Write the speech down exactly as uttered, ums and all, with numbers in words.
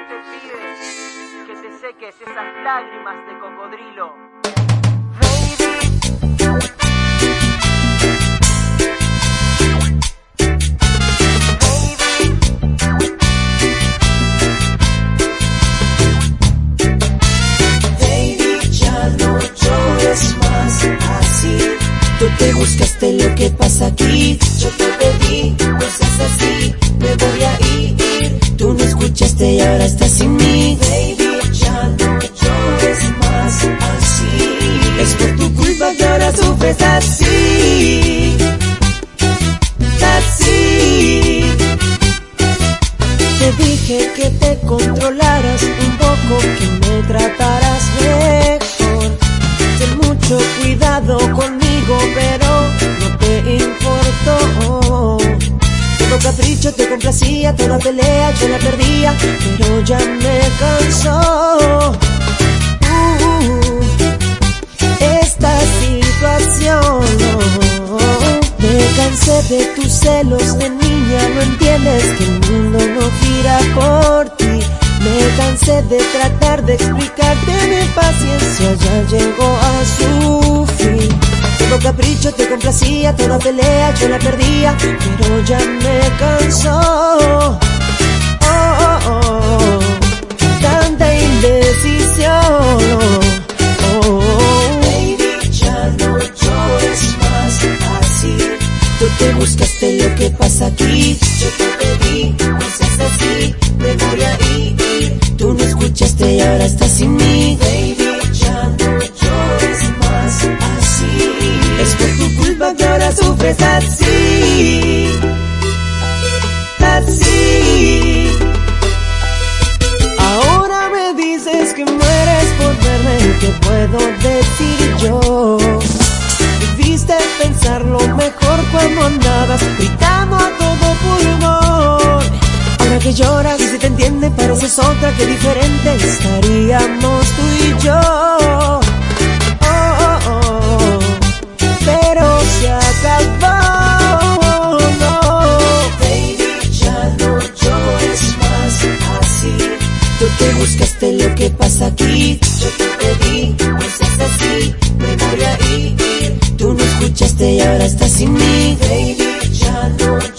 te pide que te seques esas lágrimas de cocodrilo. Tú te buscaste lo que pasa aquí. Yo te pedí, no seas así. Me voy a ir. Tú no escuchaste y ahora estás sin mí. Baby, ya no llores más así. Es por tu culpa que ahora sufres así. Así. Te dije que te controlaras un poco, que me trataras mejor. Ten mucho cuidado conmigo, pero no te importó. Todo capricho te complacía, toda pelea yo la perdía, pero ya me cansó uh, esta situación. Me cansé de tus celos de niña, no entiendes que el mundo no gira por ti. Me cansé de tratar de explicarte, mi paciencia ya llegó a su fin. Todo capricho te complacía, toda pelea yo la perdía, pero ya me cansó. Oh, oh, oh, tanta indecisión. Oh, oh. Baby, ya no llores más así. Tú te buscaste lo que pasa aquí. Yo te pedí, no seas así. Me voy a ir. Tú no escuchaste y ahora estás sin mí. Baby, ya no llores más así. Es por tu culpa que ahora sufres así. Así. Ahora me dices que mueres por verme. ¿Qué puedo decir yo? Debiste pensarlo mejor cuando andabas gritando a todo pulmón. Ahora que lloras y se te entiende, pareces otra que diferente estaríamos tú y yo. Oh, oh, oh. Pero se acabó. No. Baby, ya no llores más así. Tú te buscaste lo que pasa aquí. Yo te pedí, no seas así. Me voy a ir. Tú no escuchaste y ahora estás sin mí. Baby, ya no